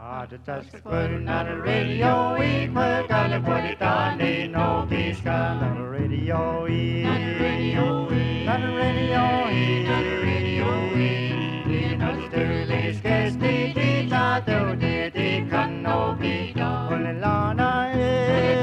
Just putting on the radio, we put on the body down, they know peace got on the radio, on the radio, on the radio, on the radio, you know the Sterling's case, they thought they can no be done. When the Lana is,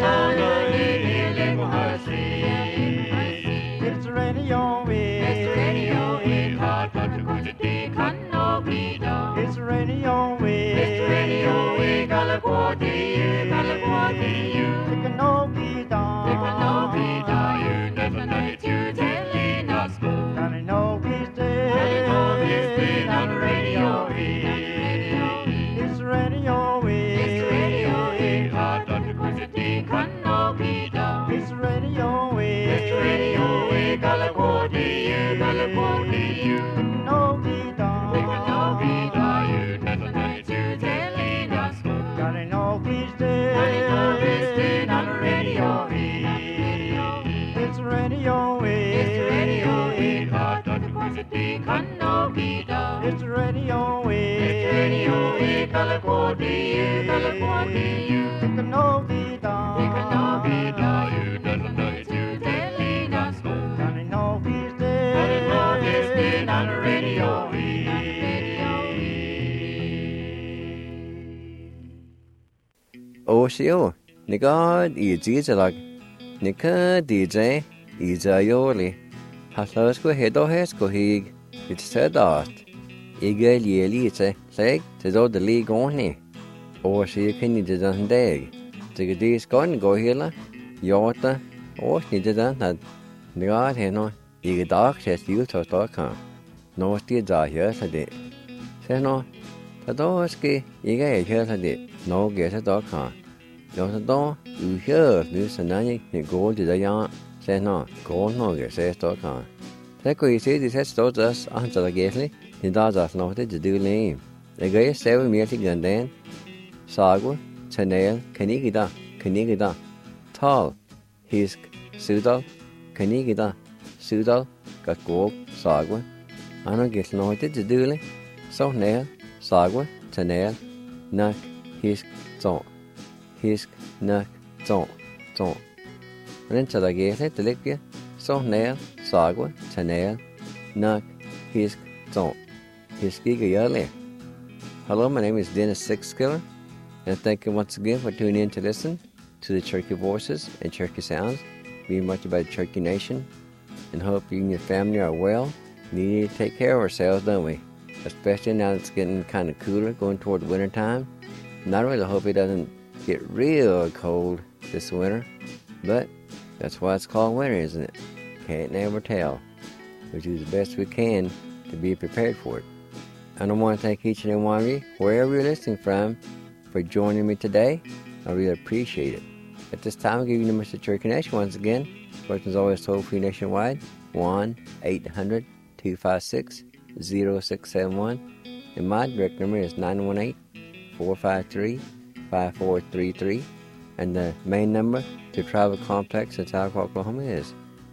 it's the radio, it's the radio, hard but the good they can no be done. It's the radio, it's the radio, California, California, it can no be done. It can no be done. You never know it, you telling us. Gonna know peace day, gonna know peace day on the radio. It's the radio, it's the radio, hard but the good they can no be done. It's the radio, it's the radio, California, California, it can no be done. It can no be done. You never know it, you telling us. Gonna know peace day, gonna know peace day on the radio. It's the radio, it's the radio, hard but the good they can no be done. It's the radio, it's the radio, California, California, it can no be done. It can no be done. You never know it, you telling us. Gonna know peace day, gonna know peace day on the radio. Osio, Nigard, Ejizalag, Nika DJ, Izayoli, Haslasko Hedohesko Hig, it's said that Igel Yelite, Leg, to do the league only, or she can need it on day. The Gadi's gone go here, Yota, or needed that Nigard Heno, Igadark says you to talk on. No steeds are here today. Say no. Tadoski, Iga here today, no get a dog car. No, no, you hear this and then you go to the yard, say no, go no get says dog car. Take what you see, this has told us answer the gately, he does us noted to do name. The guy 7 meeting and then Sagwa, Chanel, Kanigida, Tall, Hisk, Sudal, Kanigida, Sudal, Gakog, Sagwa. I don't get noted to do so nail. Sagwa, Chanel, Nak, Hisk, Zon. Hisk, Nak, Zon. And then to the gate, the liquor, so nail, Sagwa, Chanel, Nak, Hisk, Zon. Hiskiga Yale. Hello, my name is Dennis Sixskiller, and thank you once again for tuning in to listen to the Cherokee Voices and Cherokee Sounds, being brought to you by the Cherokee Nation, and hope you and your family are well. We need to take care of ourselves, don't we? Especially now it's getting kind of cooler, going toward winter time. And I really hope it doesn't get real cold this winter, but that's why it's called winter, isn't it? Can't never tell. We do the best we can to be prepared for it. And I want to thank each and every one of you, wherever you're listening from, for joining me today. I really appreciate it. At this time, I'll give you the number to Cherokee Nation once again. Person is always toll-free nationwide, 1-800-256-0671. And my direct number is 918-453-5433. And the main number to Travel Complex in Tahlequah, Oklahoma is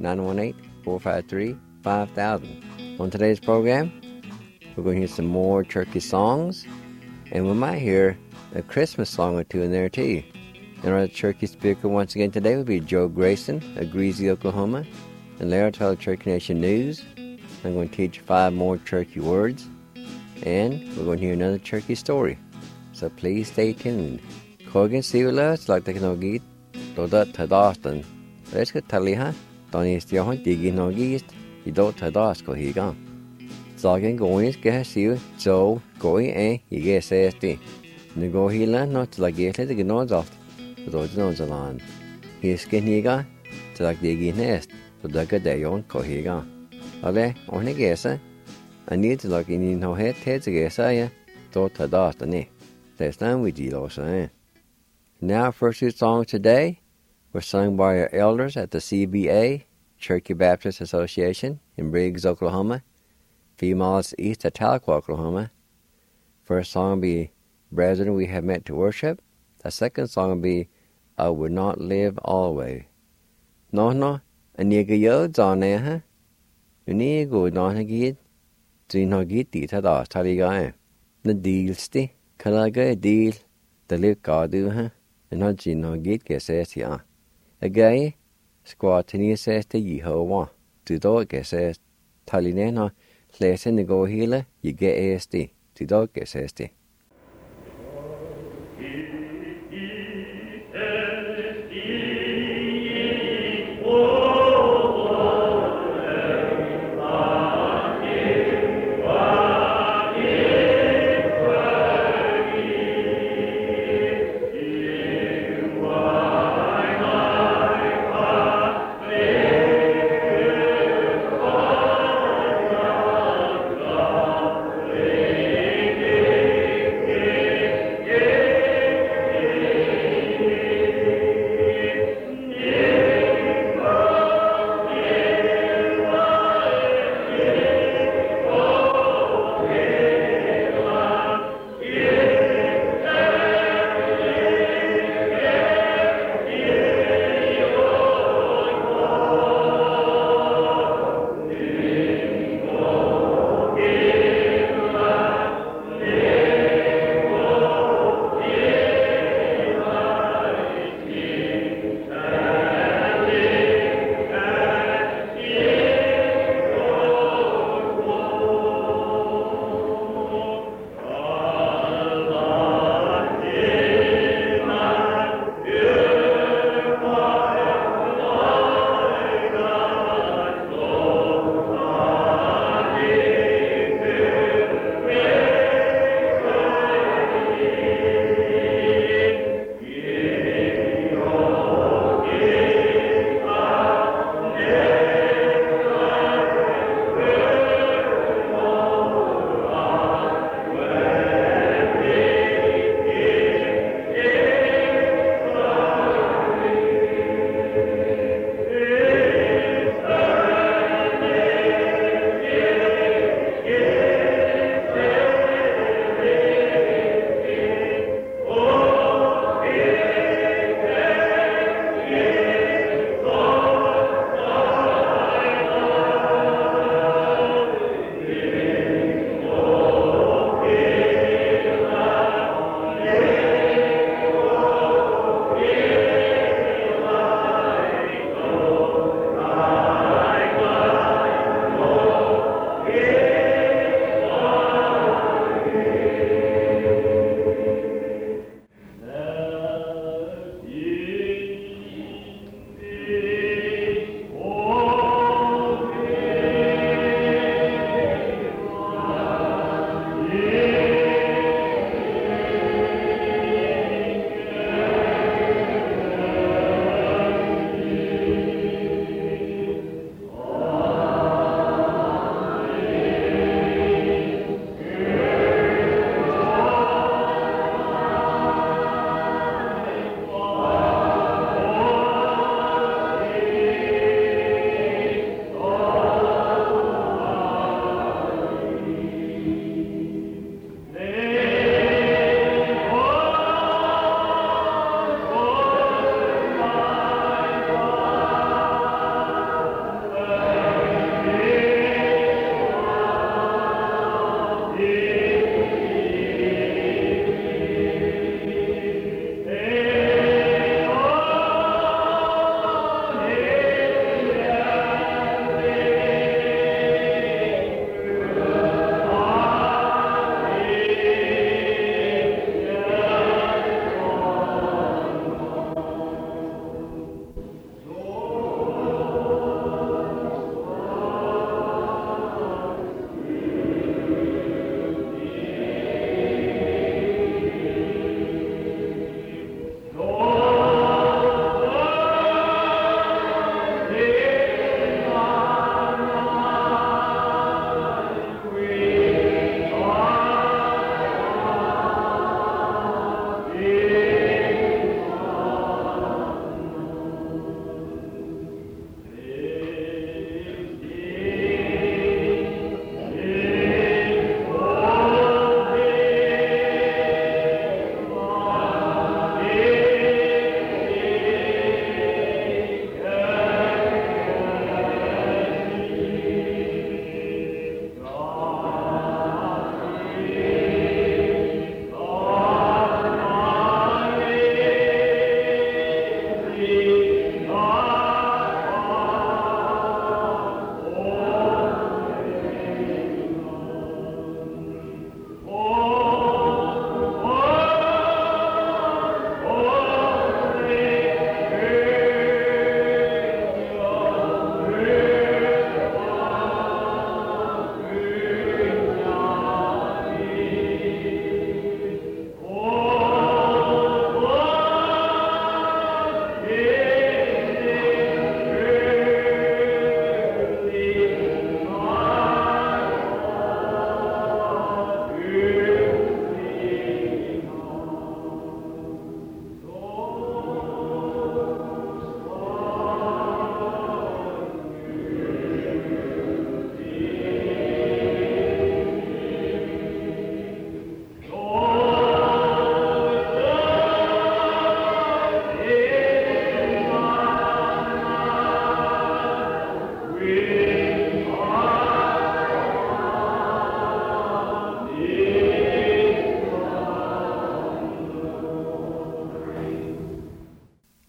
918-453-5000. On today's program, we're going to hear some more Cherokee songs, and we might hear a Christmas song or two in there too. And our Cherokee speaker once again today will be Joe Grayson of Greasy, Oklahoma. And later I'll tell the Cherokee Nation News. I'm going to teach 5 more Cherokee words. And we're going to hear another Cherokee story. So please stay tuned. Kogan Sivula, like the Knogit, Doda Tadastan. Let's get Taliha, Donis Johan, Digin Nogist, you don't Tadasko Higan. Zagen going is get you, so going eh, you get safety. The go healer not to like get the nose off. Those nose along. He's skin higa, to like the nest, but the good day on Kohiga. Ale, on a guesser. I need to look in no head to guess I thought to dust the knee. That's time we did also. Now, first 2 songs today were sung by our elders at the CBA, Cherokee Baptist Association, in Briggs, Oklahoma. Females east of Tahlequah, Oklahoma. First song will be Brethren We Have Met to Worship. The second song will be I Would Not Live Always. No, aniga yods on there, huh? Unigo don't get, do not get the tada taliga. The dealsti, Kalaga deal, the live gardu, and not gino gate gases ya. A gay, squatini says the Yehovah, to dog gases, Talinena, less in the go healer, you get ASD, to dog gases.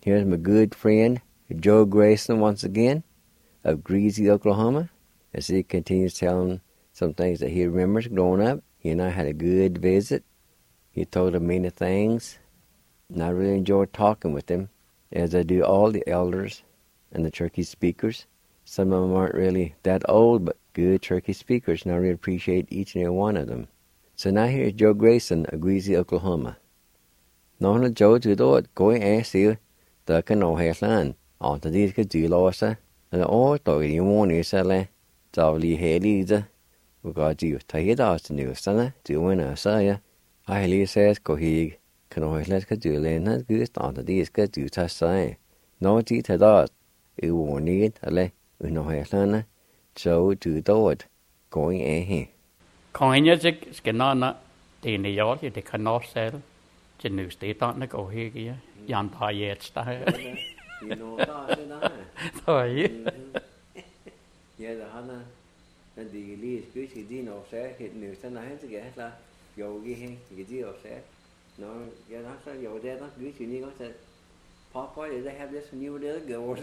Here's my good friend, Joe Grayson, once again, of Greasy, Oklahoma, as he continues telling some things that he remembers growing up. He and I had a good visit. He told him many things, and I really enjoyed talking with him, as I do all the elders and the Cherokee speakers. Some of them aren't really that old, but good Cherokee speakers, and I really appreciate each and every one of them. So now here's Joe Grayson of Greasy, Oklahoma. Nó là Joe từ đó coi ai xíu, tớ cái nấu hay lan, tớ đi cái gì lo sa, là tôi đi mua này sa là, cháu đi hay đi ra, và có gì thấy đó là nhiều sa nè, chỉ muốn là sa ya, ai lý sa có hi, cái nấu hay là cái gì lên hết cứ tớ đi cái gì sa sa, nó chỉ thấy đó, muốn đi là, nấu hay lan, Joe từ đó coi ai hay. Còn anh nhớ cái nó thì này gió thì cái nó sẽ trên nước tí tao nó có hi kia, dàn thà yết ta. Thôi. Giờ là hắn nên đi lý cứ chỉ đi nó sẽ hiện nước sẽ nói hết cái là dầu ghi hay cái gì nó sẽ nó giờ nó sẽ dầu đây nó cứ chỉ đi nó sẽ pop out they have this new there go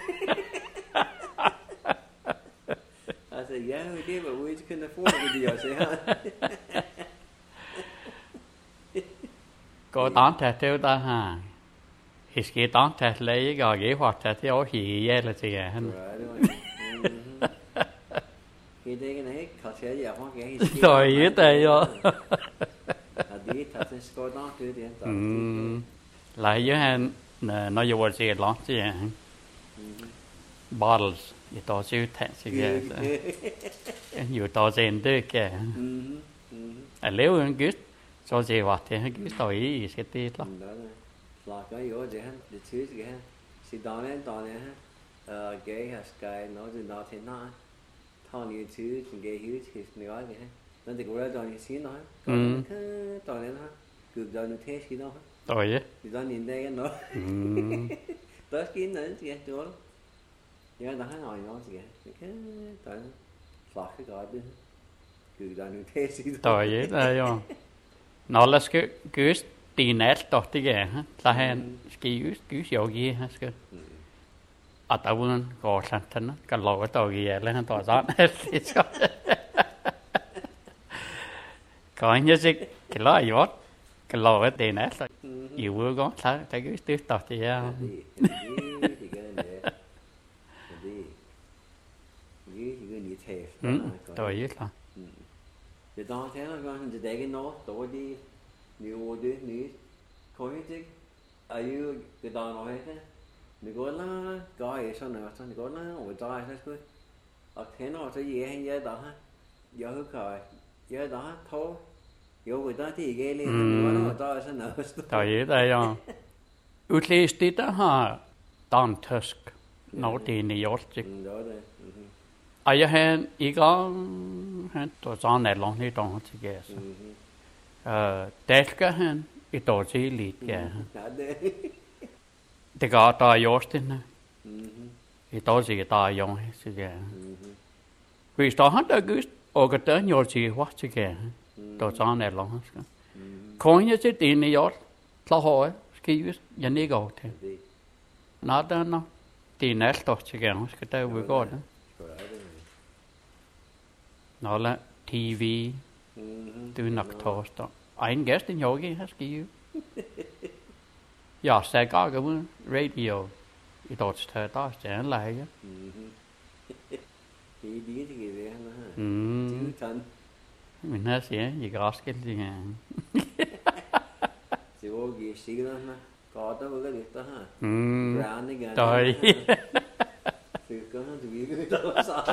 I said, yeah, we did, but we just couldn't afford it with the say, Có tán thẻ theo ta ha. Thì cái tán thẻ lấy gọi ghế hoặc thẻ theo hỉ ye là gì hả? Khi đây cái này họ sẽ giờ hoa cái Rồi ý tệ rồi. Đi thật sự có đó thứ tiền tao. Lại với han nó vô gì lắm chứ hả? Bottles, you thought you taxi gas. You thought in the gas. I live in good. So gì vậy thì cái tỏi gì sẽ tiết lắm. Là cái yếu gì hắn, để chữ gì hắn, si đón này ha, cái cái nó từ đó thế nó, thằng như chữ cái hiếu thì nói cái ha, nó thì cũng là đón như xí nó, đón này nó, cứ đón như thế xí nó, tỏi chứ, thì đón nhìn đây cái nó, tới kín nữa gì hết chỗ, giờ nó hay nói nó gì hết, cái đón, phạt cái gọi đi, cứ đón như thế xí nó, tỏi chứ đây không? Nó là cái tin nét đó thì cái ha, là hen cái kiểu gì ha cái, ở tàu vườn có sản thân cái lò cái tàu gì là han tàu gió hết thì sao? Có anh nhớ gì cái lò gì vậy? Cái lò cái tin nét là nhiều vừa có thấy cái tuyết tàu thì sao? Tỏi chứ là. Thì đó thế là con chỉ để cái nó tối đi nhiều đi ní coi hết chứ ai cái đó nói hết nếu có là coi sao nữa sao có là ở trái hết cứ ở thế nó sẽ gì hay giờ đó ha giờ hức rồi giờ đó thôi giờ người ta thì ghê lên nó ở trái sao nữa Tỏi chứ đây không? Utlisti đó ha, Dan Tusk, nó thì New York chứ. đó đây Ai hen ý có hen tổ giang này long đi đồng chứ cái Tết cái hen ý tổ chỉ lịt cái thì có tài yếu thế này ý tổ chỉ tài yếu chứ cái vì tổ hết đã cứ ở cái tới nhiều gì quá chứ cái tổ giang này long hết còn như thế thì New York là hỏi cái dân đi go thế nó đó nó thì nét tổ chứ cái tới vừa có đó nó là TV từ nặc thô đó anh guess thì nhớ cái hết cái giờ sẽ có cái radio cái tổ chức đó sẽ lại chứ thì đi thì cái gì nó ha chứ thân mình hết sẽ gì có cái gì à chỉ có gì xí đó ha có tới cái việc đó ha ra này cái trời thì có nó thì cái đó sao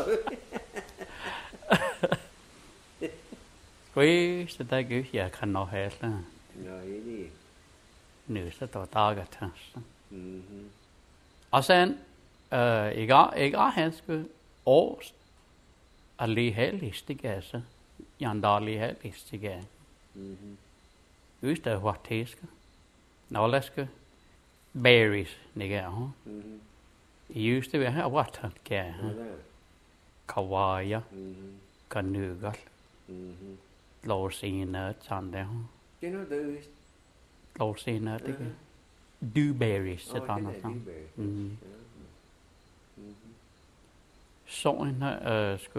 quý sẽ tới cái gì khăn nó hết là rồi đi nữ sẽ tổ ta cái thằng ở sen ý có hết cái ô à li hết list cái sao yan đa li hết list cái Used to what taste nó là cái berries này cái hả used to be what cái kawaii kanugal lô xin ở trong đó cái nó từ lô xin ở cái dewberries chứ tao nó xong song nó sku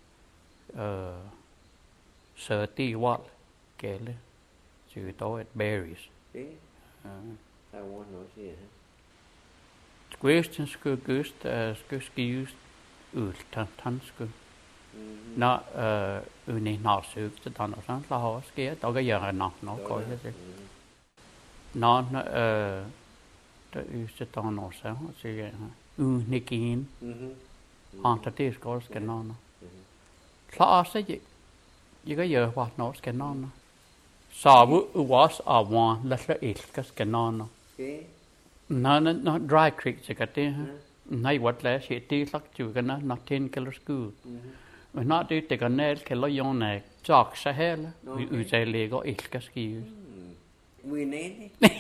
sợ tí wat kể lên chữ tao berries I want no see question sku skills tan sku nó này nó sự cho tao nó sáng là họ kia tao cái giờ nó coi chứ nó tự sẽ tao nó sáng sẽ này kín hàng thật tiếc có cái nó sao sẽ gì cái giờ hoạt nó cái nó sao bữa was a one là sẽ ít cái nó nó dry creek chỉ cái thế nay vật lẽ sẽ tí lắc chịu cái nó 10 kilo school nó đi từ cái này cái lo yong này chọc sẽ hết là chạy lê có ít cái ski we need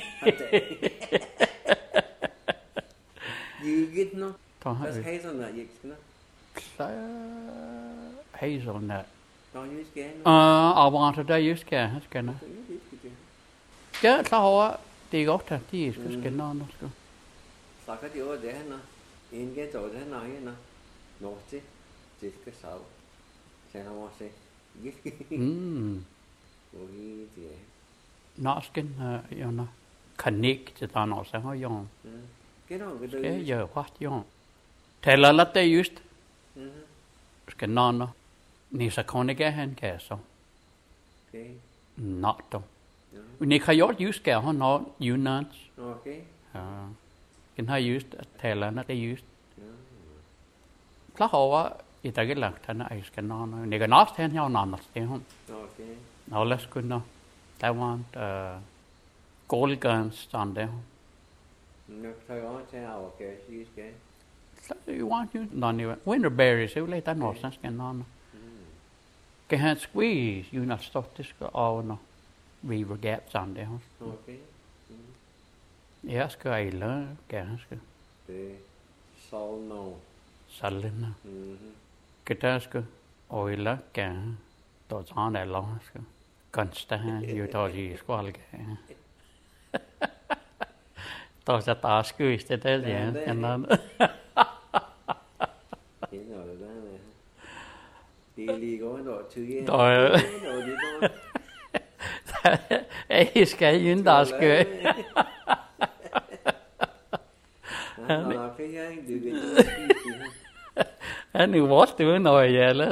you get no that's hazelnut you know hazelnut don't use can I want to use cái nó chứ sao á thì gót thật thì cái nó sao cái điều đấy nó in cái chỗ đấy nó nó chứ chỉ cái sao xem nó sẽ nó cái nó connect cho tao nó sẽ hơi dùng cái giờ phát dùng thế là tây just cái nó ni sẽ còn cái hàng cái xong nó đâu ni khai giót use cái nó Yunnan cái hay use thế là nó tây use lá hồ á ít cái là thằng ấy cái nó này cái nó thế nhau nó thế không now let's go now I want gold guns on there nó thay ó thế nào cái use cái you want you non winter berries you lấy ta nó sang cái nó cái hand squeeze you not stop this go all no river gaps on there okay yes cái là cái the sol no salin cái ta cái oil là cái tổ chọn này long cái constant you to gì qua cái tổ sẽ ta squeeze thế thế gì cái nó đi có độ chữ rồi ấy cái yến đó cười nó cái anh đi watch tụi nó về là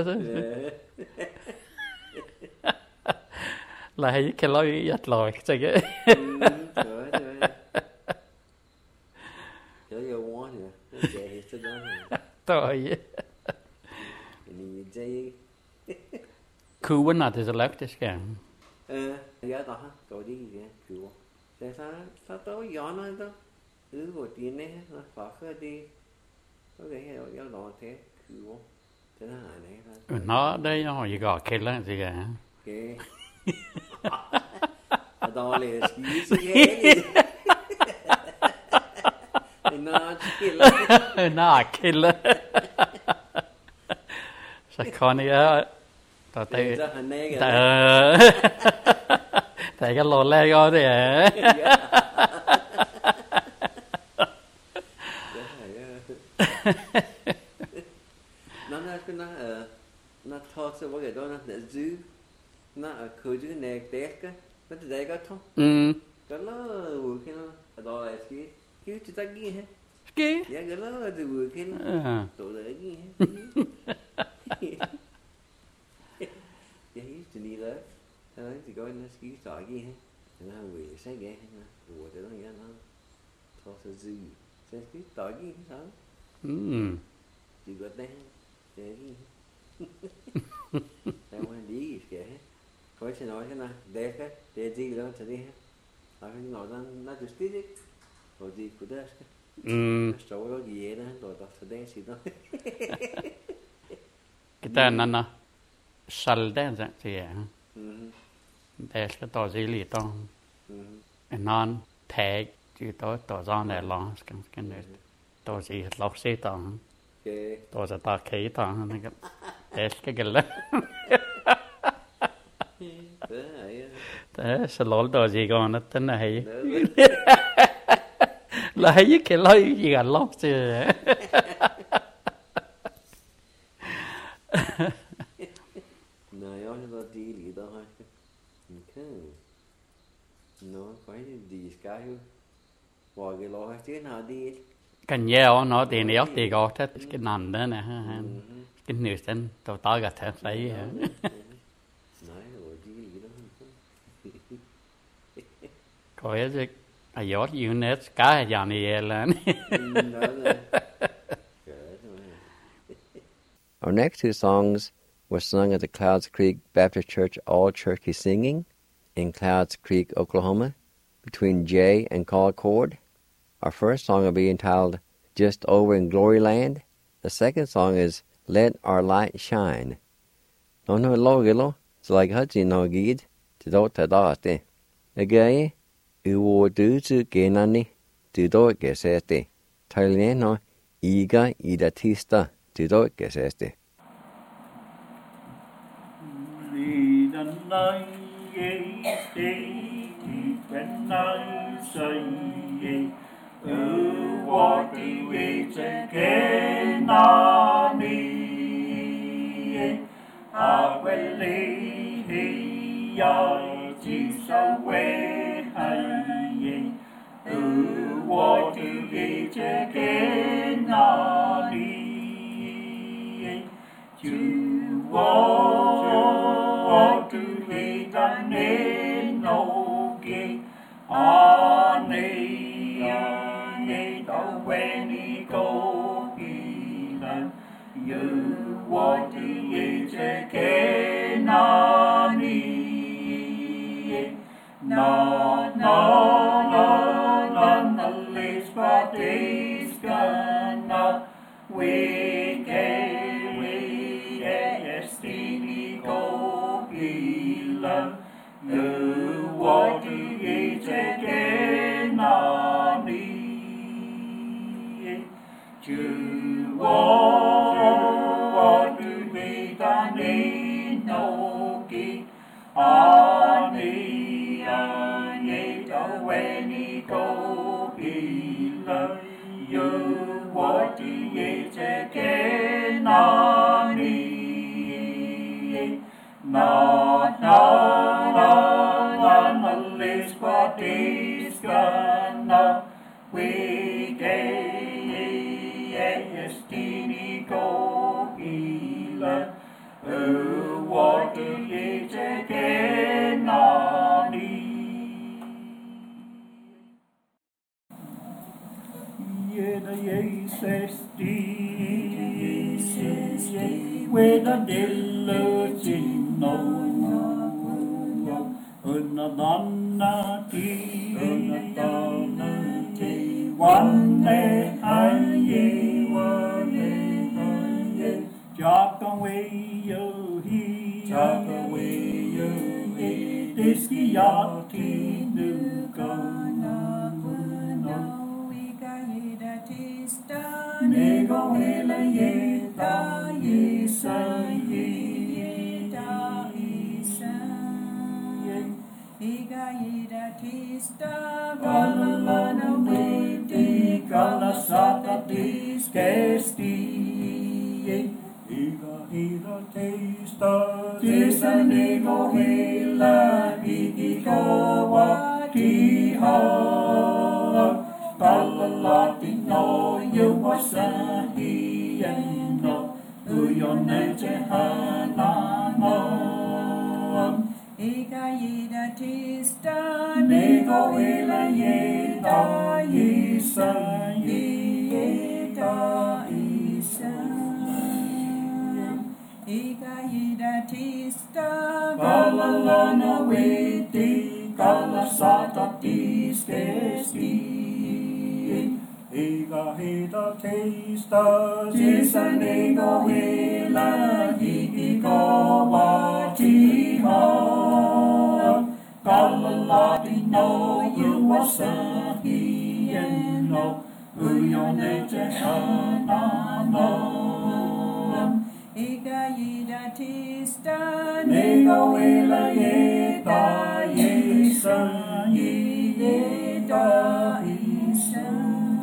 là hay cái lối giặt lòi cái cái giờ quá nữa chạy hết đó rồi dây khu vấn nào thì sẽ left cái giá đó hả rồi đi gì cứu tại sao tôi gió nó đó của tiền này nó phá khơi đi có cái gió đó thế cứu thế là này nó đây nó gì gọi cái là gì cả cái đó là gì nó killer sao con này tao thấy thấy cái lỗ le go đấy nó thọ sự cái đó nó giữ nó khơi giữ nè tét cái nó từ đây có thông cái nó vừa khi nó đó là cái chỉ ta ghi hết cái cái nó từ vừa khi nó tụi đấy ghi hết cái chỉ đi đó thôi thì coi nó ký sỏi ghi hết nó về sáng ghé hết nó vừa tới đó nghe nó thọ sự giữ sẽ ký sỏi ghi sao chỉ có tên để tại muốn đi kể coi sẽ nói thế nào đẹp cái để gì đó sẽ đi hết ở cái nói nó just tí rồi gì cũng được số đó gì đó rồi đó sẽ đen xịt đó cái tên nó sal đen dạng gì à để cái tỏ gì lì tông non tag chỉ tỏ ra này lo cái này tỏ gì lọc xe tông tỏ ra ta khí tông này cái là thế sẽ lỗi đồ gì còn nó tính là hay Lại cái lời gì cả lóc chứ. Này ông nó đi lý đó ha. Nó phải đi cái vào cái lò chứ nào đi. Cái nhiều nó thì nếu thì có thế cái nằm đó nè ha. Cái nửa chân tao tao cả thế đấy hả. Nói rồi đi lý đó. Coi cái ai giót unit cái giờ này là. Our next two songs were sung at the Clouds Creek Baptist Church All-Turkey Singing in Clouds Creek, Oklahoma, between Jay and Concord. Our first song will be entitled Just Over in Glory Land. The second song is Let Our Light Shine. No lo, so like Hudson no gid, to do ta date. Again, uwo du zu genani, to do gesete. Taileno, iga ida tista. To do it, guess este. You walk to lead the name no gate on the when he go healer. You walk to lead the gate on no, the least for this gonna we can we destiny go healer. You walk to each again on me. You walk to meet the need no gate on me. When he go healer. You walk to each again on me. No, the least for this gonna we get destiny go healer. Who walk to each again on me. Jesus, with a diligino, unadonna ti, one day I Jock away you he, this yachty new gonna Nego hela yeta Isa Iga ida tista Galalana witi Galasata diskesti Iga ida tista Tisa nego hela Igi kawa tiha Kalalati no you was a he and no who your nature hana no Ika yida tista nego ila yeda isa Ika yida tista Kalalana witi Kalasata diskesti Iga hita tista Tisa nego hila Hikawa tiha Kalalati no you was a he and no Uyo nature hana no Iga yida tista Nego hila yeta Yesa yeta Isa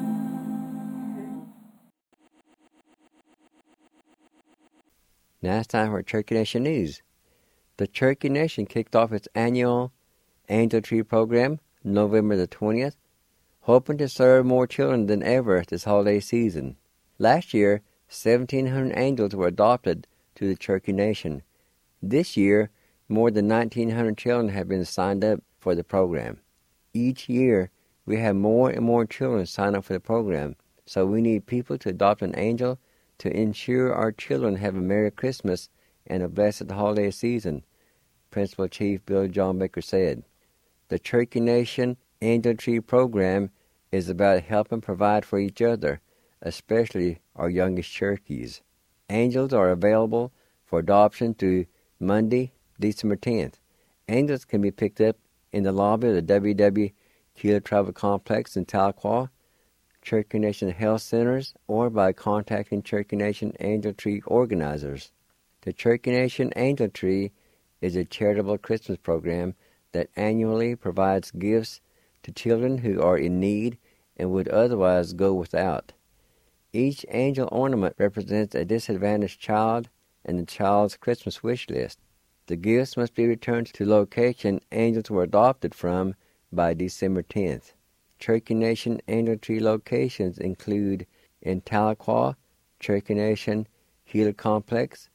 Now it's time for Cherokee Nation News. The Cherokee Nation kicked off its annual Angel Tree program November the 20th, hoping to serve more children than ever this holiday season. Last year, 1,700 angels were adopted to the Cherokee Nation. This year, more than 1,900 children have been signed up for the program. Each year, we have more and more children sign up for the program, so we need people to adopt an angel to ensure our children have a Merry Christmas and a blessed holiday season, Principal Chief Bill John Baker said. The Cherokee Nation Angel Tree program is about helping provide for each other, especially our youngest Cherokees. Angels are available for adoption through Monday, December 10th. Angels can be picked up in the lobby of the W.W. Keeler Travel Complex in Tahlequah, Cherokee Nation Health Centers, or by contacting Cherokee Nation Angel Tree organizers. The Cherokee Nation Angel Tree is a charitable Christmas program that annually provides gifts to children who are in need and would otherwise go without. Each angel ornament represents a disadvantaged child and the child's Christmas wish list. The gifts must be returned to the location angels were adopted from by December 10th. Cherokee Nation Angel Tree locations include in Tahlequah, Cherokee Nation Keeler Complex,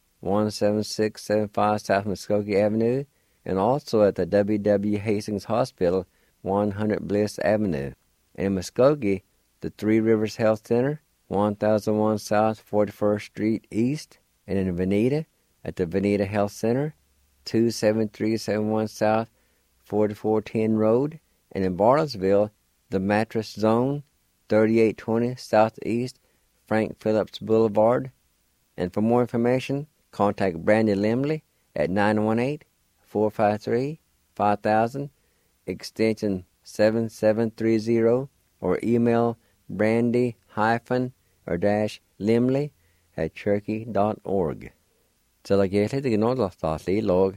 17675 South Muskogee Avenue, and also at the W.W. Hastings Hospital, 100 Bliss Avenue. In Muskogee, the Three Rivers Health Center, 1001 South 41st Street East, and in Veneta, at the Veneta Health Center, 27371 South 4410 Road, and in Bartlesville, the Mattress Zone, 3820 Southeast Frank Phillips Boulevard. And for more information, contact Brandy Limley at 918-453-5000, extension 7730, or email brandy-limley@cherokee.org. Tilagéli de gnodla thali log.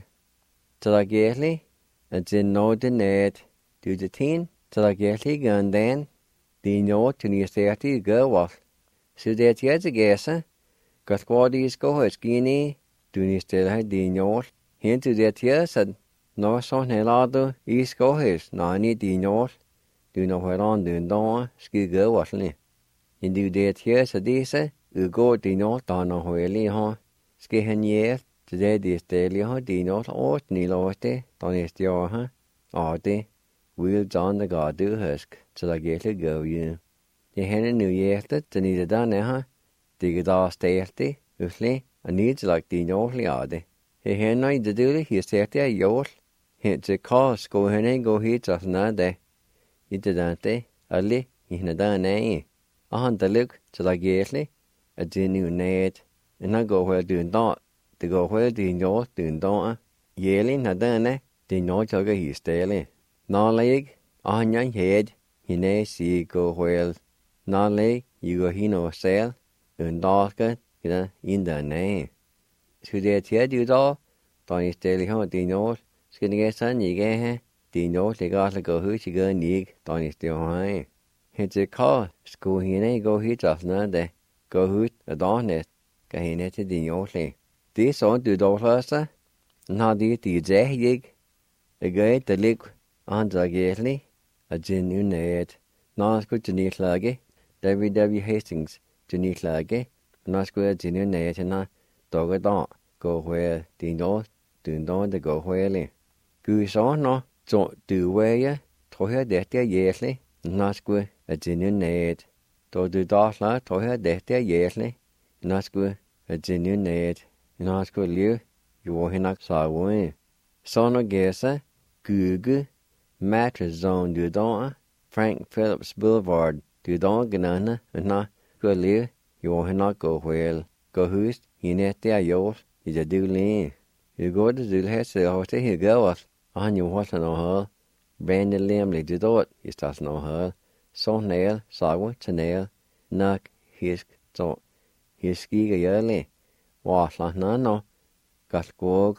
Tilagéli a din no de net du de tin. Tilagéli gandan di no tunistati gawal. Sudet yadzagesa got quadis go skini tunistel di no. Hintu det yasad no son helado is go his nani di no. Du no heron du don ski gawal. Indu det yasadisa ugo di no dano hoeli ha. Ski henje today di steli ha di no ort ni lote donistio ha. Ade Will John the God do husk till I get to go you. The hen new year to need a done ha. Dig da state, usly, and needs like the northly ade. He hen night the dooley, he state a yol. Hint the cause go hen go hit us na de. You didn't, ali, he na done eh. A hunt the look till I get a dinu net, and I go where doing that. To go where the north doing that. Yelling na done, the north jogger he stale. Nā leg, on your head, he ne see go well. Nā leg, you go he no sell, and darker, in the name. To the head you do, don't you stay home, the north, skin get sun, you get the north, they got to go who she go nig, don't you still high. Hit the car, school he ne go hit us none go hoot a donnet, go he net the north. This on do daughter, not the jig, a great the lick. Andagéli, a genuine net. Nasco to neat lage, W.W. Hastings to neat lage, Nasco a genuine net and a dog a dog, go where the north, do not the go where. Goose on no, don't do where ya, toya detia yesly, Nasco a genuine net. Do dosla, toya detia yesly, Nasco a genuine net, Nasco liu, you will hinak saw away. Sono gesa, Google. Mattress Zone du don, Frank Phillips Boulevard du don ganana, and na go live, you will not go well. Go host, you net there yours, is a do lean. You go to the head, so I'll say you go us, on you what no her. Brandy Limley do dot, is that's no her. So nail, sawa, to nail, knock, his, so, his ski a yearly. Was like no, got squog,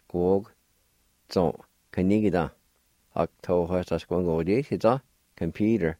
so, can you get that? October that's going to go this is a computer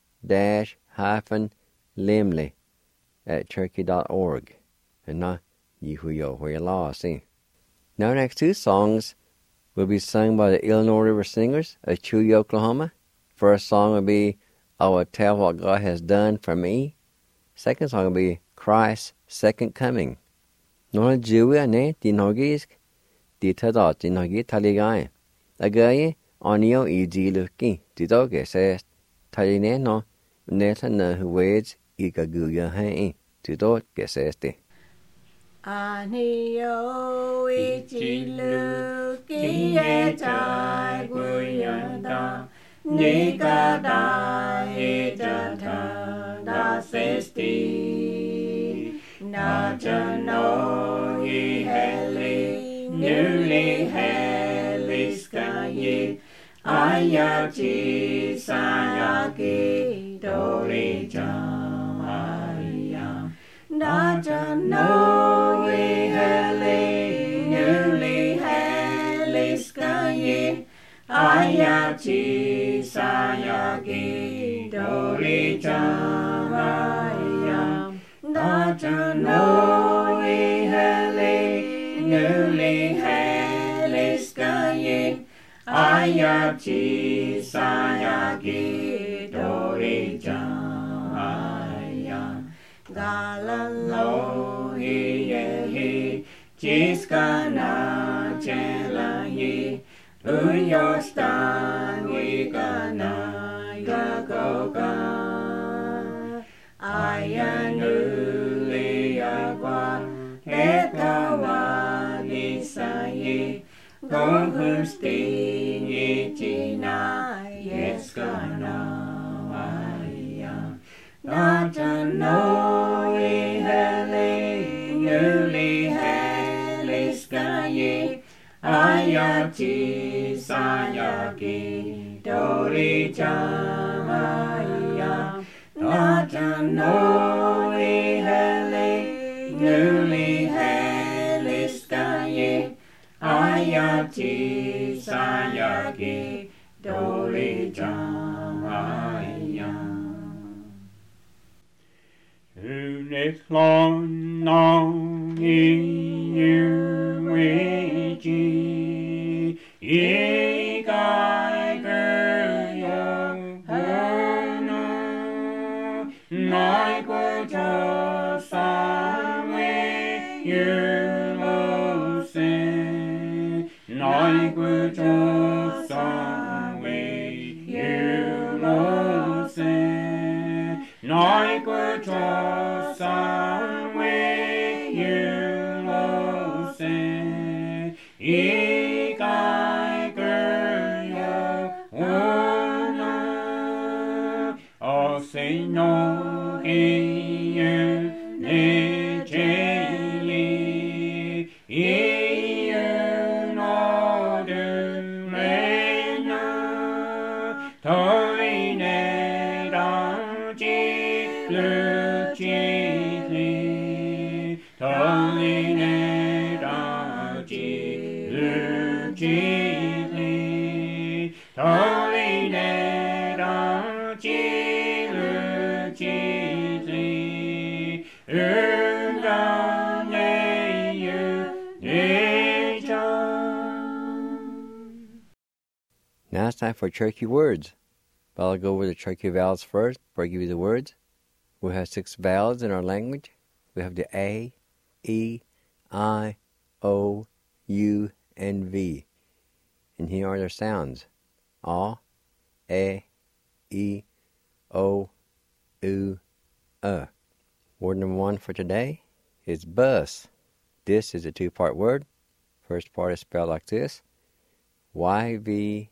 brandy-limley@cherokee.org and now Yihuyo Hui La See. Now, our next two songs will be sung by the Illinois River Singers of Chewy, Oklahoma. First song will be I Will Tell What God Has Done for Me. Second song will be Christ's Second Coming. Nó Chewy ane tinogisk di tadot tinogi taligai. Agaye onio iji luki tidoge says taline no neta na huweds igaguya hai tidot geseste. Anio iji luki etai guyanda nika da ejata da sesti na jano I heli newly heliskaye ayachi sayaki dori jamaya na jano I heli newly heliskaye ayachi sayaki dori jamaya na jano I heli newly heliskaye ayachi sayaki dori jamaya galalo yehi jiskana chelahi uyostan wigana yagoga ayanuli agua etawa nisayi gohusti ichina yeskana aya natano ihele nuli heliskaye ayachi sayaki dori jamaya natano ihele nuli heliskaye ayachi sayaki dori jamaya Uniklon nong iuiji igai guryo hana nai gujo samwe yulose nai gujo samwe yulose nai gujo samwe yulose igai guryo hana ose no iyu nijeli iyu no dumena toine ranji luchili toine ranji luchili toine ranji luchili Now it's time for Cherokee words. But I'll go over the Cherokee vowels first before I give you the words. We have 6 vowels in our language. We have the A, E, I, O, U, and V. And here are their sounds. A, E, O, U, Word number 1 for today is bus. This is a 2-part word. First part is spelled like this. YVWI.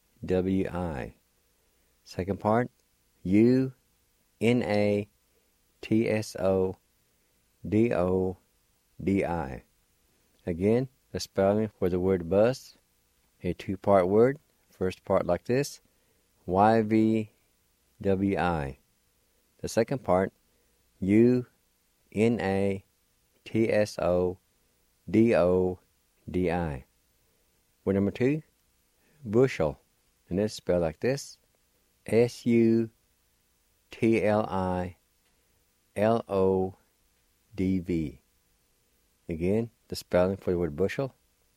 Second part, UNATSODODI. Again, the spelling for the word bus, a 2-part word. First part like this, YVWI. The second part, UNATSODODI. Word number 2, bushel, and it's spelled like this, SUTLILODV. Again, the spelling for the word bushel.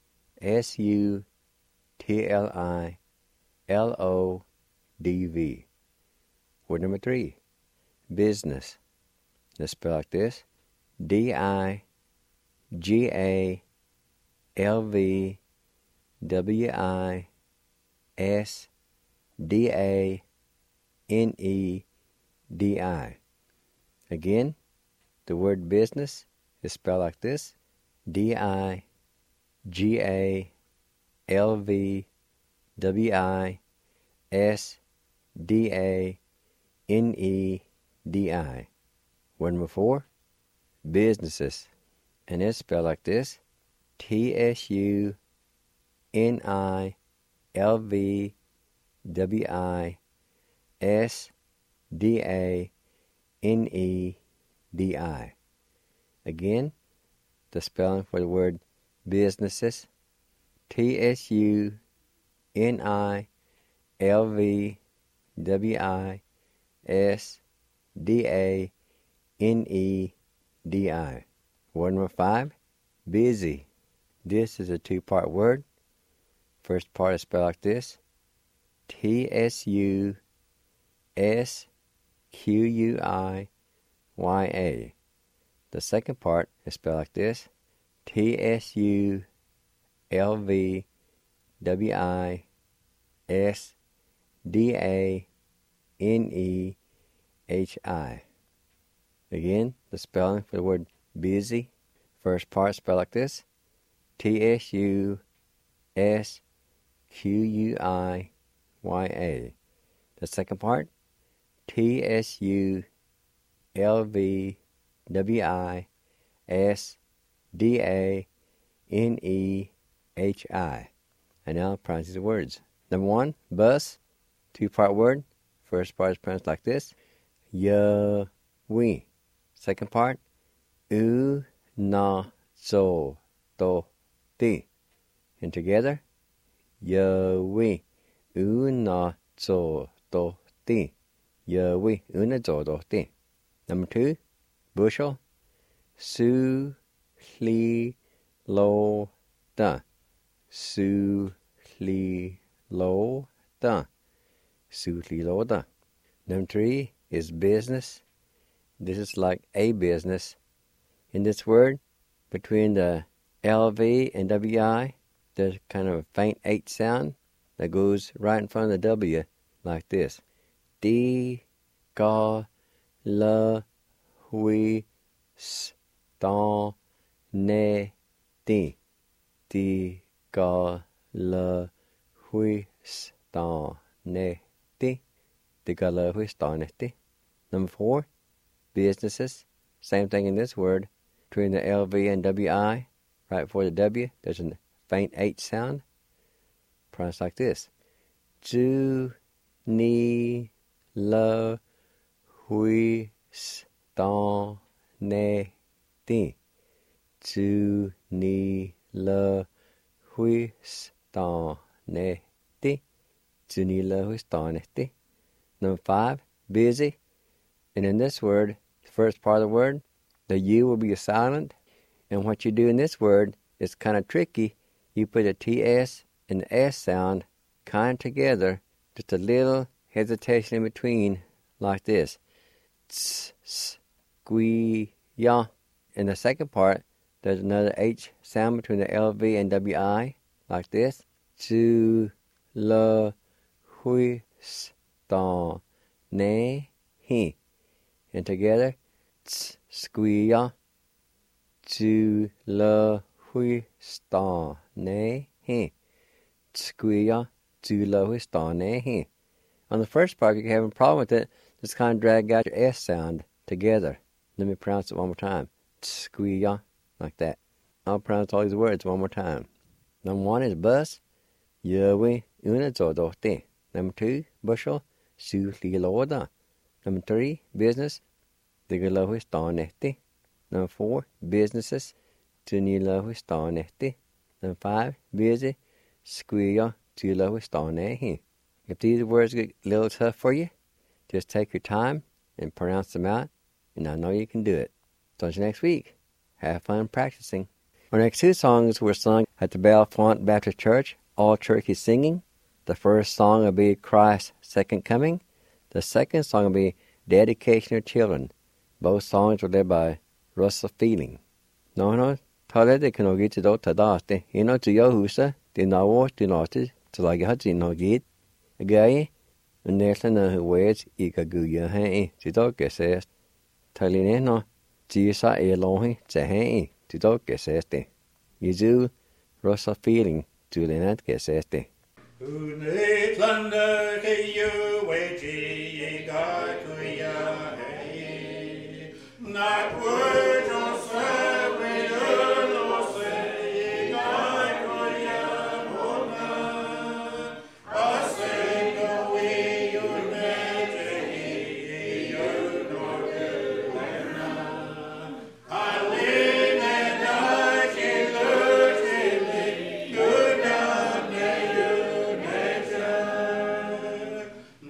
S-U-T-L-I-L-O-D-V. Word number 3, business. Let's spell like this. D-I-G-A-L-V-W-I-S-D-A-N-E-D-I. Again, the word business is spelled like this. D-I-G-A-L-V-W-I-S-D-A-N-E-D-I. Word number 4, businesses. And it's spelled like this. T-S-U-N-I-L-V-W-I-S-D-A-N-E-D-I. Again, the spelling for the word businesses. T-S-U-N-I-L-V-W-I-S-D-A-N-E-D-I. Word number 5, busy. This is a 2-part word. First part is spelled like this. T-S-U-S-Q-U-I-Y-A. The second part is spelled like this. T-S-U-L-V-W-I-S-D-A-N-E-H-I. Again, the spelling for the word busy. First part spelled like this. T-S-U-S-Q-U-I-Y-A. The second part. T-S-U-L-V-W-I-S-D-A-N-E-H-I. And now pronounce the words. Number 1, bus. 2-part word. First part is pronounced like this. Ya-we. Second part. U-na-zo-do-ti. And together. Ya-we. U-na-zo-do-ti. Ya-we. U-na-zo-do-ti. Number 2, bushel. Su-li-lo-da. Su-li-lo-da. Su-li-lo-da. Number 3 is business. This is like a business. In this word, between the LV and WI, there's kind of a faint H sound that goes right in front of the W, like this. Di-ga-la-hui-sta-ne-ti. Di-ga-la-hui-sta-ne-ti. Di-ga-la-hui-sta-ne-ti. Number 4, businesses. Same thing in this word. Between the LV and WI, right before the W, there's a faint H sound. Pronounced like this. Ju-ni-la-hui-sta-ne-ti. Ju-ni-la-hui-sta-ne-ti. Ju-ni-la-hui-sta-ne-ti. Number 5, busy. And in this word, the first part of the word, the U will be silent. And what you do in this word is kind of tricky. You put a TS and the S sound kind of together. Just a little hesitation in between, like this. Squee-ya. In the second part, there's another H sound between the LV and WI, like this. Ju-la-hui-sta-ne-hi. And together, squee-ya. Ju-la-hui-sta-ne-hi. Squee-ya. Ju-la-hui-sta-ne-hi. On the first part, if you're having a problem with it, just kind of drag out your S sound together. Let me pronounce it one more time. Squee-ya. Like that. I'll pronounce all these words one more time. Number 1 is bus. Ya-we. U-na-zo-do-ti. Number 2, bushel. Su-li-lo-da. Number 3, business. Di-ga-la-hui-sta-ne-ti. Number 4, businesses. Ju-ni-la-hui-sta-ne-ti. Number 5, busy. Squee-ya. Ju-la-hui-sta-ne-hi. If these words get a little tough for you, just take your time and pronounce them out, and I know you can do it. So until next week, have fun practicing. Our next two songs were sung at the Bellefonte Baptist Church, all turkey singing. The first song will be Christ's Second Coming. The second song will be Dedication of Children. Both songs were led by Russell Feeling. No, tale de kan ogit do tadaste. Ino to yo husa, de nawo de noted, to like hat in no git. A guy, and there's no words, ika guya hey, to do gesest. Taline no, tisa e longi, to hey, to do geseste. Yizu, Russell Feeling, to the net geseste. Unetlander ke you weji ga kuya hey not word or say we no say ga kuya mona I say go we you neji you no na I live and I can learn good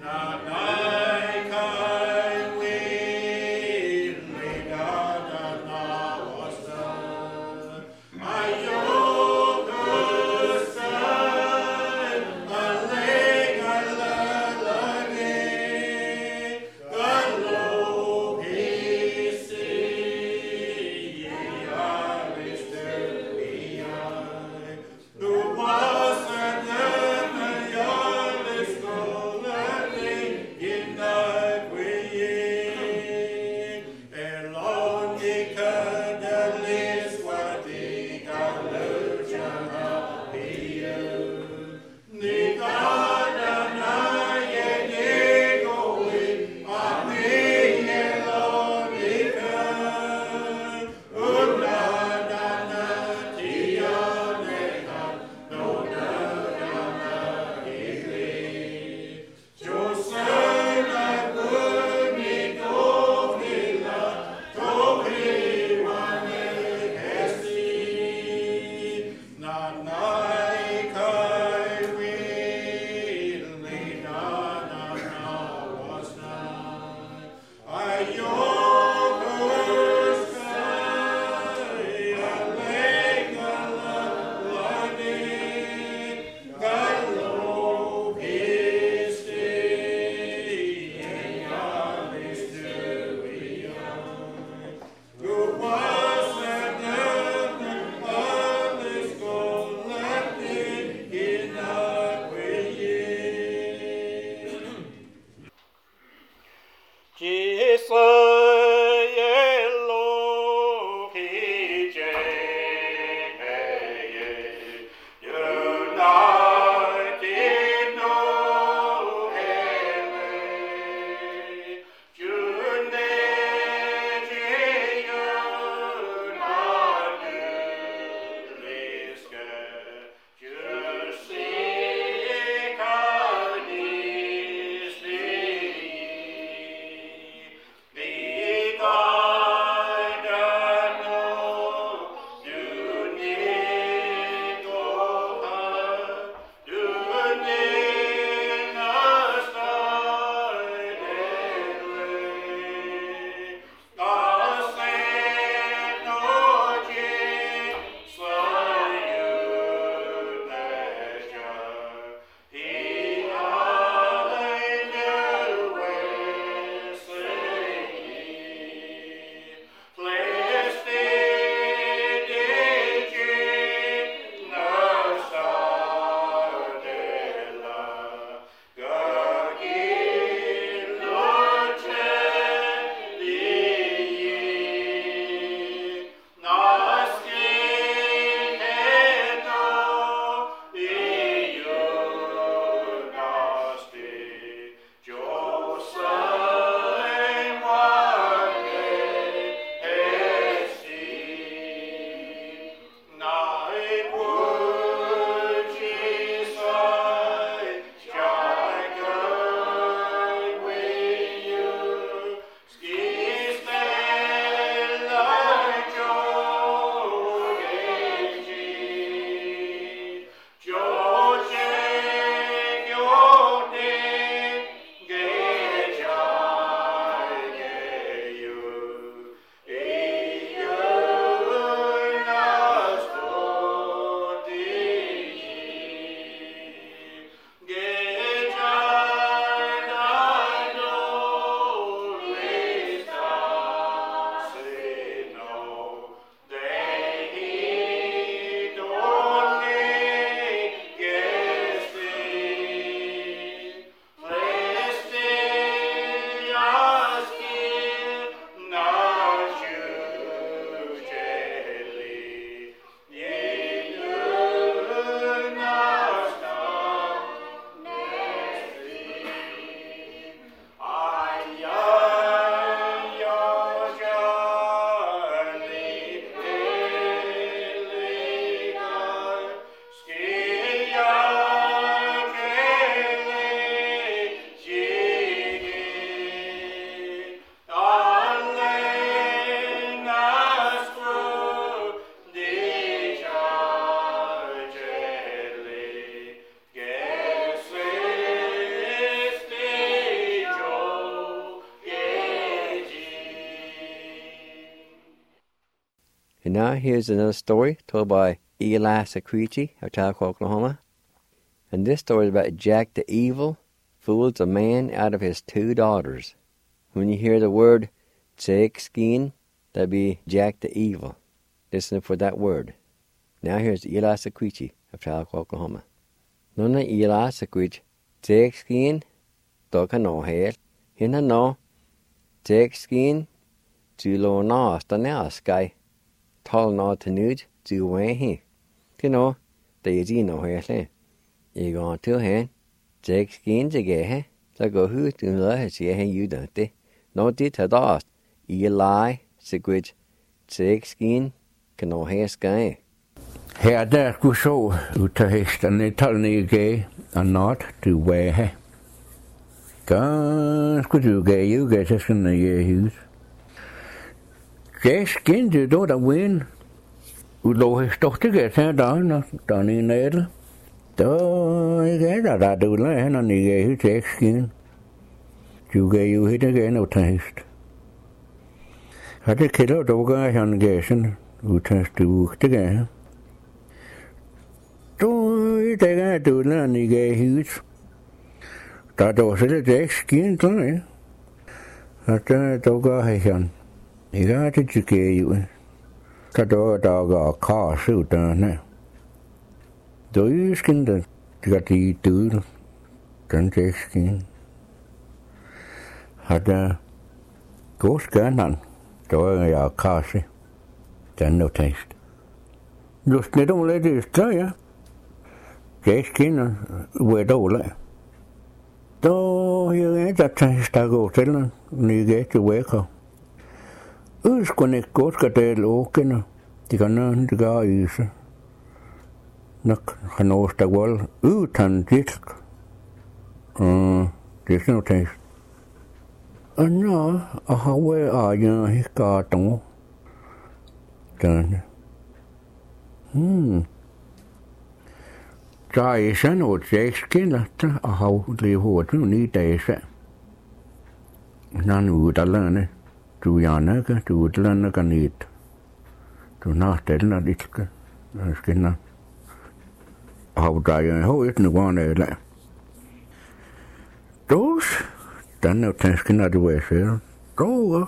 And now here's another story told by Eli Secrechi of Tahlequah, Oklahoma. And this story is about Jack the Evil fools a man out of his 2 daughters. When you hear the word Tzekskin, that'd be Jack the Evil. Listen for that word. Now here's Eli Secrechi of Tahlequah, Oklahoma. Nona Eli Secrechi, Tzekskin, Doka no hel, hina no, Tzekskin, Tulo na stana sky, Tall na tenud, tu wehi. Tino, the no hele. You go on to hen, Tzekskin jage, la go who to la see hen you don't they. No dit had asked, Eli Secrechi, Tzekskin, Kano he sky. Her der skulle så ut af hesterne talnige og not til væhe. Ganske du gav jo gav til sådan en hus. Jeg skinte då der win. Ulo hestokte gav til der der i nære. Der ikke der du la han og nige hus jeg skin. Du gav jo hit again og test. Hatte killer dog han gasen utast du det gav. Tôi thấy cái tụi nó đi ghé hút, ta đồ sẽ là để skin thôi, ta tôi có hay chăng, thì cái chuyện kia vậy, ta đồ ta có khó xử ta nè, tôi skin đó, cái gì tụi nó, chẳng để skin, ta cố cái nào, tôi có khó xử, chẳng đâu thấy, lúc này đâu lấy được cái á. Keskin về đâu lại, tôi hiện tại ta go tới là nige chú về không, con này có cái đấy lố cái nào, thì cái nào thì cái gì chứ, nó khăn ô ta qual, thành chết, chết nó thấy, nó họ về ở nhà hết cả tổng, trời, Trái sen og Tzekskin lata a hau lihuot nu ni teise. Nan uudalane, tu janaka, tu uudalane niit. Tu nahtelna ditke, skinna. Hau dajan hoit nu vaneille. Tos, tänne tänskina duese, toga.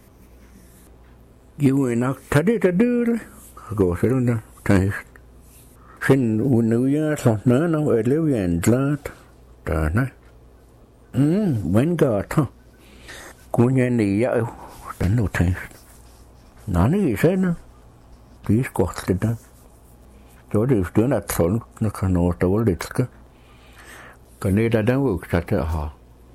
Juinak tadita dyyle, goseluna tänsk. Xin unuja sot nana eleven lat dana. When got huh? Kunya ni ya dan no taste. Nani is na. Please got it done. So this do not son na kano tol ditska. Kaneda dan work sat ha.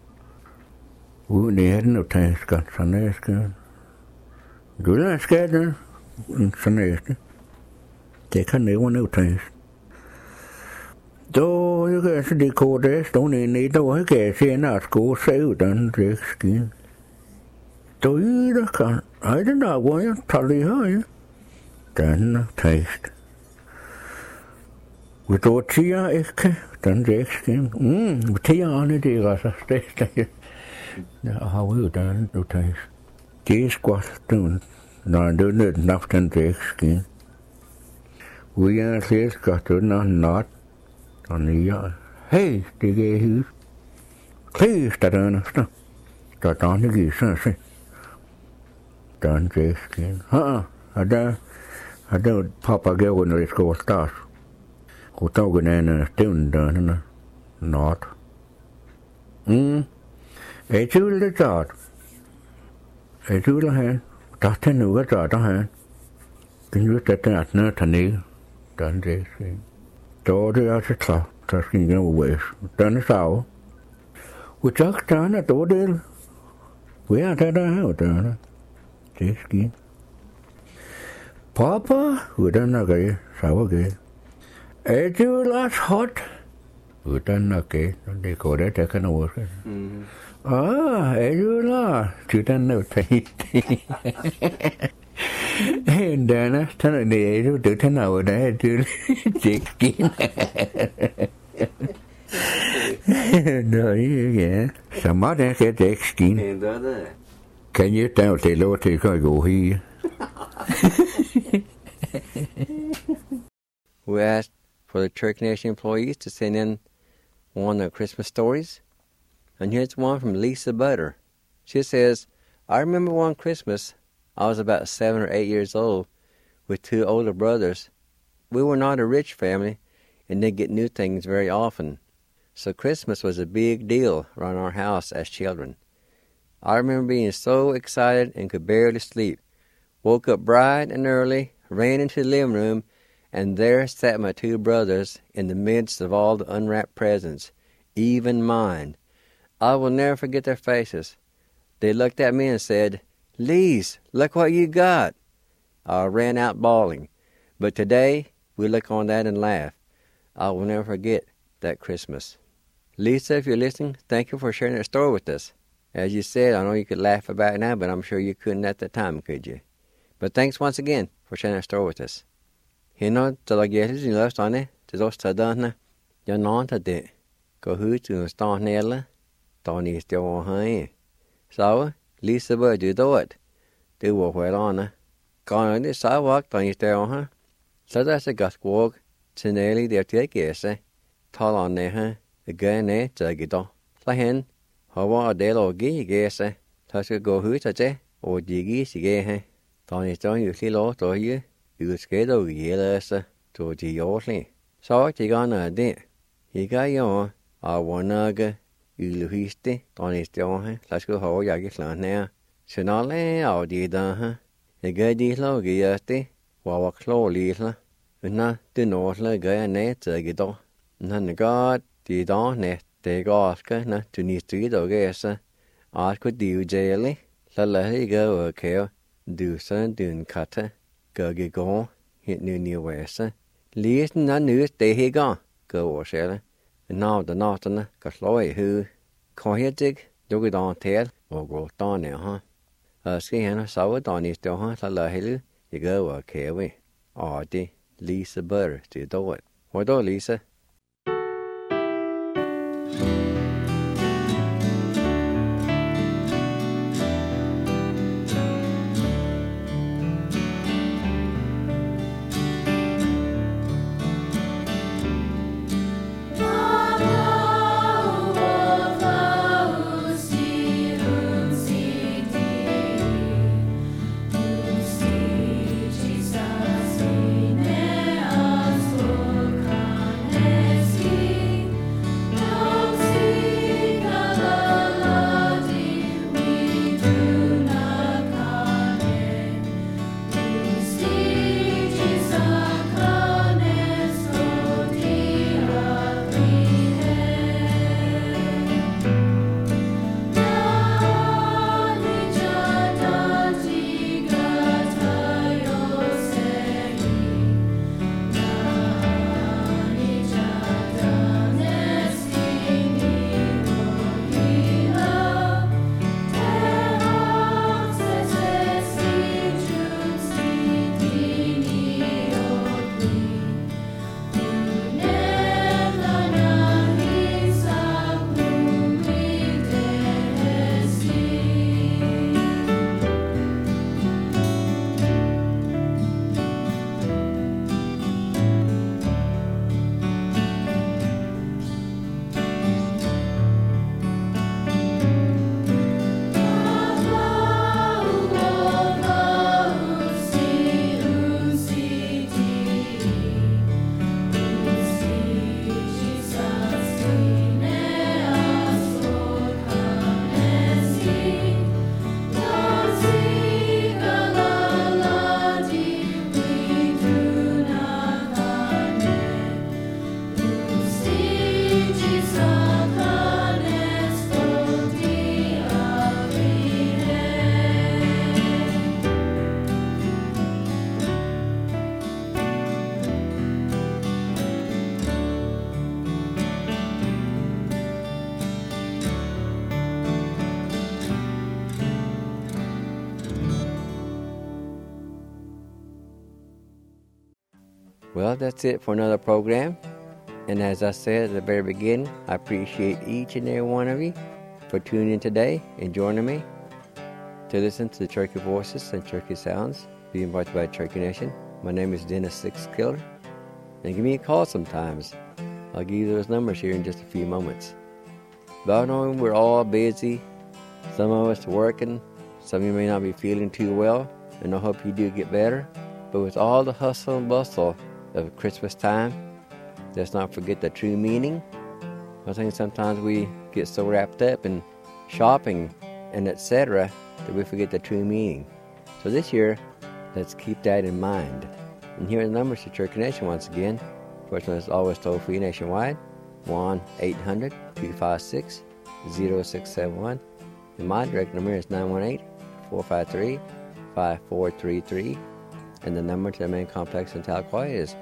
U ne no taste kan saneska. Gula skada saneska. Det kan det no taste. Då jag är det kodes då ni då jag är sen att gå se utan Tzekskin. Då det kan I don't know vad jag tar det här. Den taste. Vi då tia ikke den Tzekskin. Tia ane det rasa stæste. Ja, har vi den du taste. Det skvat du når du nød nok den Tzekskin. Vi er set godt under not. And yeah, hey, the gay hus. Please, that earnest. That on the geese, say. Done Tzekskin. I don't papa go when it's go start. Who talk in a stone done, not. A tool the chart. A tool a hand. That's a new chart a hand. Can you set that nut a knee? Done Tzekskin. Då det er så klart, der skal ikke noget væs. Den er sav. Vi tager den af del. Vi er der her, der er. Tzekskin. Papa, den er gæt, sav gæt. Er du last hot? Den er gæt, det går det, der kan noget. Er du last? Til den er tænkt. Dana, tan det er du tan nào der du Tzekskin. No, yeah. Some other get Tzekskin. Can you tell the Lord to go here? We asked for the Turkey Nation employees to send in one of their Christmas stories. And here's one from Lisa Butter. She says, I remember one Christmas, I was about 7 or 8 years old, with 2 older brothers. We were not a rich family and didn't get new things very often. So Christmas was a big deal around our house as children. I remember being so excited and could barely sleep. Woke up bright and early, ran into the living room, and there sat my 2 brothers in the midst of all the unwrapped presents, even mine. I will never forget their faces. They looked at me and said, Lise, look what you got. I ran out bawling. But today, we look on that and laugh. I will never forget that Christmas. Lisa, if you're listening, thank you for sharing that story with us. As you said, I know you could laugh about it now, but I'm sure you couldn't at the time, could you? But thanks once again for sharing that story with us. Hino, talagelis in lastane, tos tadana, yananta de, go who to stand nella, Tony still on So, Lisa Bird do it. Do what well on. Gone on the sidewalk, Tony still on. So that's a gut walk, to nearly their take yes, tall on there, again, juggido. Lahen, how a deal or gee, guess, touch a go who to or jiggy, sige, Tony still usually low to you. You scared of years to the oldly. So you gonna do. He got your, I wanna you histe, Tony still, let's go how you get land there. So now lay out the done, a good deal of yesterday, while a claw little, and not the north like a net to get off. None the god, the dawn net, they go Oscar, not to need to get a guess. I could do jaily, let it go, okay, do some doing cutter. Go get gone, hit new west. Listen, I knew stay here gone, go or shell. And now the northern, got loy who, call here dig, do it on tail, or go down there, Ski Hannah saw it on his door, la hill, you go or carry. Or the Lisa Burr to do it. What do, Lisa? Well, that's it for another program. And as I said at the very beginning, I appreciate each and every one of you for tuning in today and joining me to listen to the Cherokee Voices and Cherokee Sounds being brought by Cherokee Nation. My name is Dennis Sixkiller, and give me a call sometimes. I'll give you those numbers here in just a few moments. But I know we're all busy, some of us working, some of you may not be feeling too well, and I hope you do get better. But with all the hustle and bustle of Christmas time, let's not forget the true meaning. I think sometimes we get so wrapped up in shopping and etc. that we forget the true meaning. So this year, let's keep that in mind. And here are the numbers to Church Nation once again. First one is always toll-free nationwide, 1-800-256-0671. And my direct number is 918-453-5433. And the number to the main complex in Talquoy is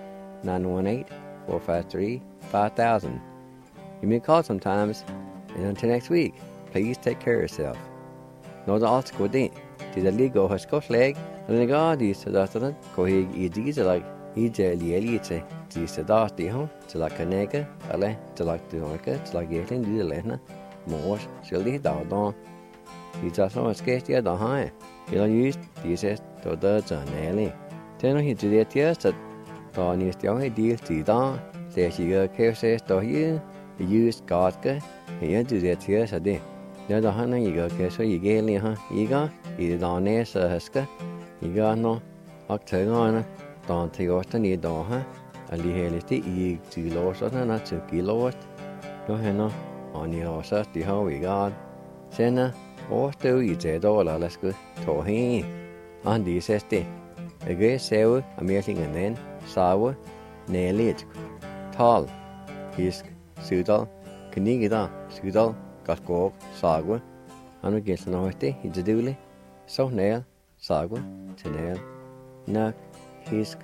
918-453-5000. Give me a call sometimes, and until next week, please take care of yourself. Nå da alt går det, til det ligger hos skoslag, og det går de så da sådan, går jeg i diselag, i det lielite, de så da de har, til at kanække, eller til at dyrke, til at give en lille lande, mors, skal de da da. De så så skæst jeg da har, eller just, de så da så næle. Til når hit til det tirsdag, da næste år de til da, det er sikkert kævse stå her, just godt, jeg til det tirsdag det. Det da han ikke kan så ikke lige ha ikke i da næste huske ikke nå aktørerne da til godt ni da ha ali hele det i til lås sådan at til kilowat nu henne og ni har så de har vi godt senere årstøv i det dollar lad os gå hen og de ses det jeg ser Amerikanerne den save næligt tal hisk sydal knigida sydal Kaskog, Sagwa, han vil gæste noget i det døle, så næl, Sagwa, til næl, nak, hisk,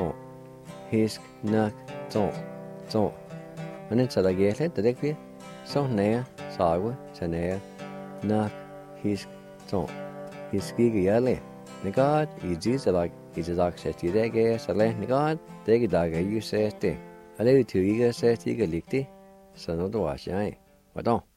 nak, to. Han er til at gæste det ikke, så næl, Sagwa, til næl, nak, hisk, to. Hisk ikke jælle, negad, i disse i det dag sæt i det gæs, eller negad, det ikke dag er jo sæt det. Alle til ikke sæt ikke ligge, så nu du var jeg. Hvad